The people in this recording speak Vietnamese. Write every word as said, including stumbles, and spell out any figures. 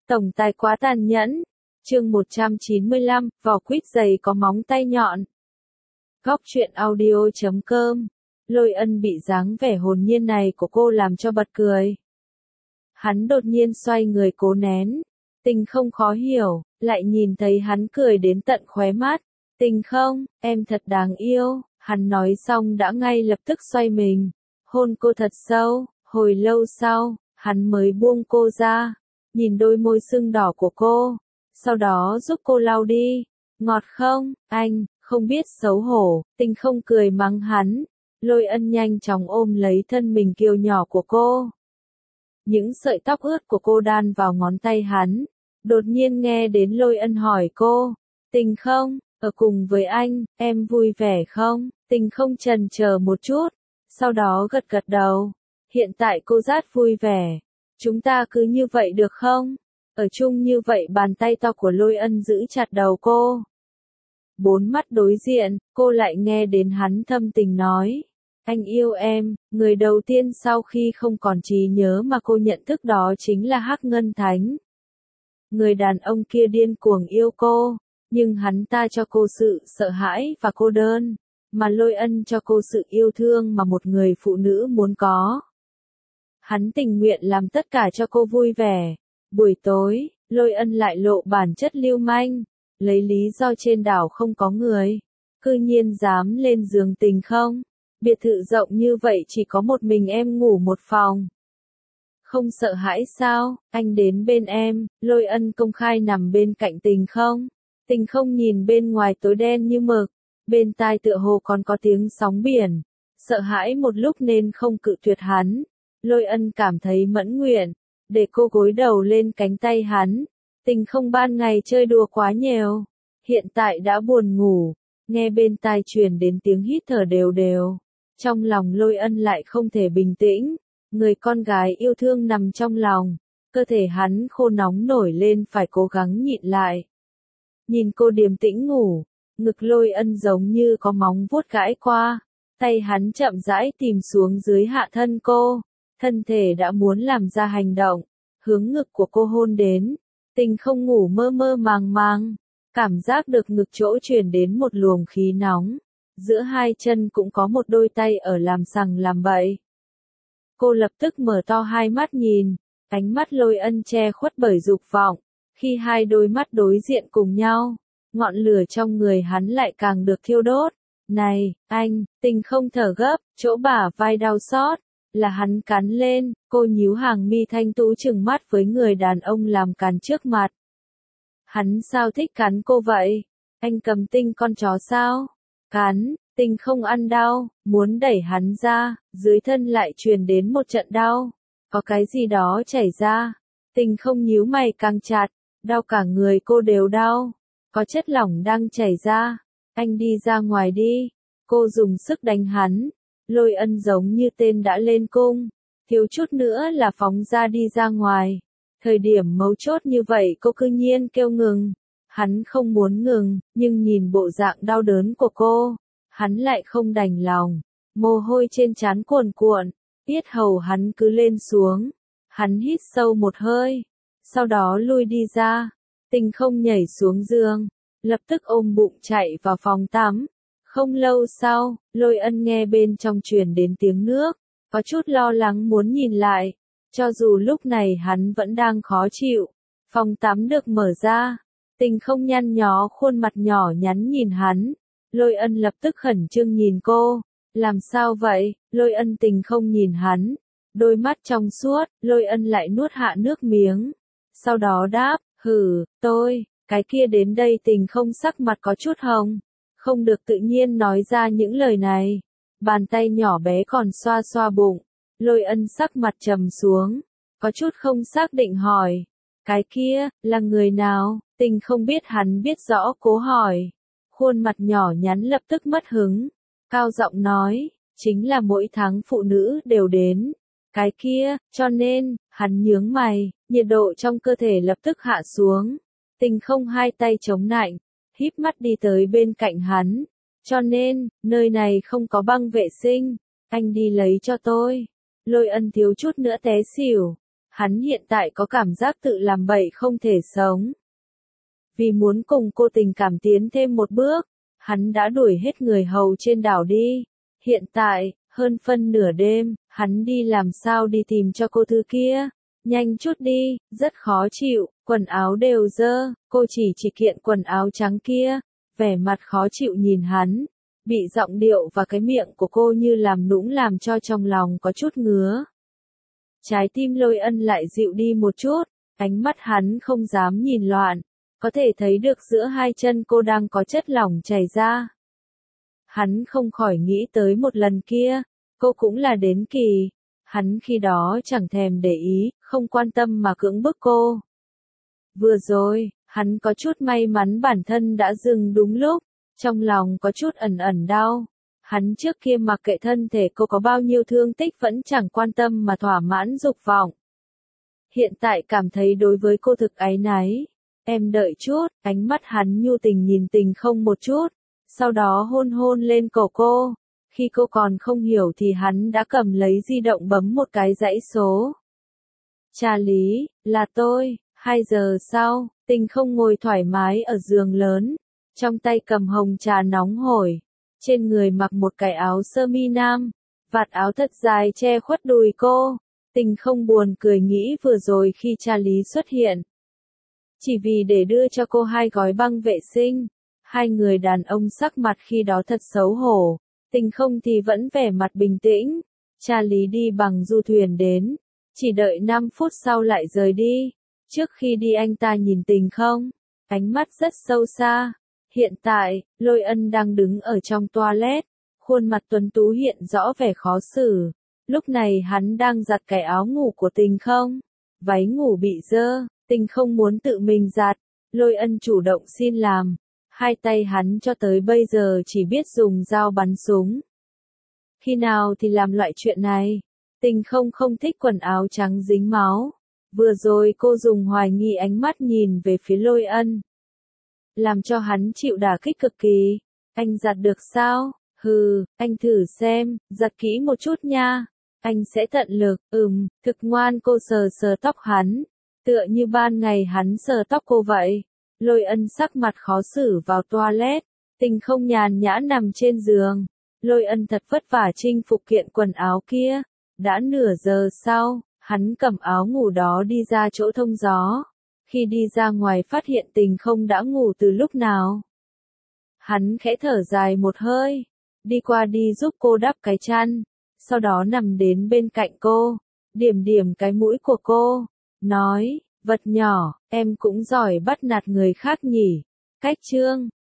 Tổng tài quá tàn nhẫn. Chương một trăm chín mươi lăm, vỏ quýt dày có móng tay nhọn. Góc truyện audio chấm com. Lôi Ân bị dáng vẻ hồn nhiên này của cô làm cho bật cười. Hắn đột nhiên xoay người cố nén. Tình không khó hiểu, lại nhìn thấy hắn cười đến tận khóe mắt. Tình không, em thật đáng yêu. Hắn nói xong đã ngay lập tức xoay mình. Hôn cô thật sâu, hồi lâu sau, hắn mới buông cô ra. Nhìn đôi môi sưng đỏ của cô. Sau đó giúp cô lau đi. Ngọt không, anh, không biết xấu hổ. Tình không cười mắng hắn. Lôi Ân nhanh chóng ôm lấy thân mình kiều nhỏ của cô. Những sợi tóc ướt của cô đan vào ngón tay hắn. Đột nhiên nghe đến Lôi Ân hỏi cô. Tình không, ở cùng với anh, em vui vẻ không? Tình không chần chờ một chút. Sau đó gật gật đầu. Hiện tại cô rất vui vẻ. Chúng ta cứ như vậy được không? Ở chung như vậy. Bàn tay to của Lôi Ân giữ chặt đầu cô. Bốn mắt đối diện, cô lại nghe đến hắn thâm tình nói. Anh yêu em. Người đầu tiên sau khi không còn trí nhớ mà cô nhận thức đó chính là Hắc Ngân Thánh. Người đàn ông kia điên cuồng yêu cô. Nhưng hắn ta cho cô sự sợ hãi và cô đơn. Mà Lôi Ân cho cô sự yêu thương mà một người phụ nữ muốn có. Hắn tình nguyện làm tất cả cho cô vui vẻ. Buổi tối, Lôi Ân lại lộ bản chất lưu manh. Lấy lý do trên đảo không có người. Cư nhiên dám lên giường Tình không. Biệt thự rộng như vậy chỉ có một mình em ngủ một phòng. Không sợ hãi sao, anh đến bên em. Lôi Ân công khai nằm bên cạnh Tình không. Tình không nhìn bên ngoài tối đen như mực. Bên tai tựa hồ còn có tiếng sóng biển. Sợ hãi một lúc nên không cự tuyệt hắn. Lôi Ân cảm thấy mẫn nguyện. Để cô gối đầu lên cánh tay hắn. Tình không ban ngày chơi đùa quá nhiều. Hiện tại đã buồn ngủ. Nghe bên tai truyền đến tiếng hít thở đều đều. Trong lòng Lôi Ân lại không thể bình tĩnh. Người con gái yêu thương nằm trong lòng. Cơ thể hắn khô nóng nổi lên phải cố gắng nhịn lại. Nhìn cô điềm tĩnh ngủ. Ngực Lôi Ân giống như có móng vuốt gãi qua. Tay hắn chậm rãi tìm xuống dưới hạ thân cô. Thân thể đã muốn làm ra hành động. Hướng ngực của cô hôn đến. Tình không ngủ mơ mơ màng màng. Cảm giác được ngực chỗ truyền đến một luồng khí nóng. Giữa hai chân cũng có một đôi tay ở làm sằng làm bậy. Cô lập tức mở to hai mắt nhìn. Ánh mắt Lôi Ân che khuất bởi dục vọng. Khi hai đôi mắt đối diện cùng nhau. Ngọn lửa trong người hắn lại càng được thiêu đốt. Này, anh, Tình không thở gấp, chỗ bả vai đau xót. Là hắn cắn lên, cô nhíu hàng mi thanh tú trừng mắt với người đàn ông làm càn trước mặt. Hắn sao thích cắn cô vậy? Anh cầm Tinh con chó sao? Cắn, Tình không ăn đau, muốn đẩy hắn ra, dưới thân lại truyền đến một trận đau. Có cái gì đó chảy ra. Tình không nhíu mày càng chặt, đau cả người cô đều đau. Có chất lỏng đang chảy ra. Anh đi ra ngoài đi. Cô dùng sức đánh hắn. Lôi Ân giống như tên đã lên cung. Thiếu chút nữa là phóng ra đi ra ngoài. Thời điểm mấu chốt như vậy cô cư nhiên kêu ngừng. Hắn không muốn ngừng, nhưng nhìn bộ dạng đau đớn của cô. Hắn lại không đành lòng. Mồ hôi trên trán cuồn cuộn. Yết hầu hắn cứ lên xuống. Hắn hít sâu một hơi. Sau đó lui đi ra. Tình không nhảy xuống giường. Lập tức ôm bụng chạy vào phòng tắm. Không lâu sau, Lôi Ân nghe bên trong truyền đến tiếng nước. Có chút lo lắng muốn nhìn lại. Cho dù lúc này hắn vẫn đang khó chịu. Phòng tắm được mở ra. Tình không nhăn nhó khuôn mặt nhỏ nhắn nhìn hắn. Lôi Ân lập tức khẩn trương nhìn cô. Làm sao vậy? Lôi Ân Tình không nhìn hắn. Đôi mắt trong suốt, Lôi Ân lại nuốt hạ nước miếng. Sau đó đáp, hừ, tôi, cái kia đến đây. Tình không sắc mặt có chút hồng. Không được tự nhiên nói ra những lời này. Bàn tay nhỏ bé còn xoa xoa bụng. Lôi Ân sắc mặt trầm xuống. Có chút không xác định hỏi. Cái kia, là người nào? Tình không biết hắn biết rõ cố hỏi. Khuôn mặt nhỏ nhắn lập tức mất hứng. Cao giọng nói, chính là mỗi tháng phụ nữ đều đến. Cái kia, cho nên, hắn nhướng mày, nhiệt độ trong cơ thể lập tức hạ xuống. Tình không hai tay chống nạnh, híp mắt đi tới bên cạnh hắn. Cho nên, nơi này không có băng vệ sinh. Anh đi lấy cho tôi. Lôi Ân thiếu chút nữa té xỉu. Hắn hiện tại có cảm giác tự làm bậy không thể sống. Vì muốn cùng cô tình cảm tiến thêm một bước, hắn đã đuổi hết người hầu trên đảo đi. Hiện tại, hơn phân nửa đêm, hắn đi làm sao đi tìm cho cô thứ kia. Nhanh chút đi, rất khó chịu, quần áo đều dơ, cô chỉ chỉ kiện quần áo trắng kia, vẻ mặt khó chịu nhìn hắn, bị giọng điệu và cái miệng của cô như làm nũng làm cho trong lòng có chút ngứa. Trái tim Lôi Ân lại dịu đi một chút, ánh mắt hắn không dám nhìn loạn, có thể thấy được giữa hai chân cô đang có chất lỏng chảy ra. Hắn không khỏi nghĩ tới một lần kia, cô cũng là đến kỳ. Hắn khi đó chẳng thèm để ý, không quan tâm mà cưỡng bức cô. Vừa rồi, hắn có chút may mắn bản thân đã dừng đúng lúc, trong lòng có chút ẩn ẩn đau. Hắn trước kia mặc kệ thân thể cô có bao nhiêu thương tích vẫn chẳng quan tâm mà thỏa mãn dục vọng. Hiện tại cảm thấy đối với cô thực áy náy. Em đợi chút, ánh mắt hắn nhu tình nhìn tình không một chút, sau đó hôn hôn lên cổ cô. Khi cô còn không hiểu thì hắn đã cầm lấy di động bấm một cái dãy số. Cha Lý, là tôi. Hai giờ sau, tình không ngồi thoải mái ở giường lớn, trong tay cầm hồng trà nóng hổi, trên người mặc một cái áo sơ mi nam, vạt áo thật dài che khuất đùi cô. Tình không buồn cười nghĩ vừa rồi khi cha Lý xuất hiện, chỉ vì để đưa cho cô hai gói băng vệ sinh. Hai người đàn ông sắc mặt khi đó thật xấu hổ. Tình không thì vẫn vẻ mặt bình tĩnh. Cha Lý đi bằng du thuyền đến, chỉ đợi năm phút sau lại rời đi. Trước khi đi anh ta nhìn tình không, ánh mắt rất sâu xa. Hiện tại, Lôi Ân đang đứng ở trong toilet, khuôn mặt tuấn tú hiện rõ vẻ khó xử. Lúc này hắn đang giặt cái áo ngủ của tình không. Váy ngủ bị dơ, tình không muốn tự mình giặt. Lôi Ân chủ động xin làm. Hai tay hắn cho tới bây giờ chỉ biết dùng dao bắn súng. Khi nào thì làm loại chuyện này? Tình không không thích quần áo trắng dính máu. Vừa rồi cô dùng hoài nghi ánh mắt nhìn về phía Lôi Ân, làm cho hắn chịu đả kích cực kỳ. Anh giặt được sao? Hừ, anh thử xem, giặt kỹ một chút nha. Anh sẽ tận lực. Ừm, thực ngoan. Cô sờ sờ tóc hắn, tựa như ban ngày hắn sờ tóc cô vậy. Lôi Ân sắc mặt khó xử vào toilet, tình không nhàn nhã nằm trên giường. Lôi Ân thật vất vả chinh phục kiện quần áo kia. Đã nửa giờ sau, hắn cầm áo ngủ đó đi ra chỗ thông gió. Khi đi ra ngoài phát hiện tình không đã ngủ từ lúc nào. Hắn khẽ thở dài một hơi, đi qua đi giúp cô đắp cái chăn, sau đó nằm đến bên cạnh cô, điểm điểm cái mũi của cô, nói, vật nhỏ, em cũng giỏi bắt nạt người khác nhỉ. Cách chương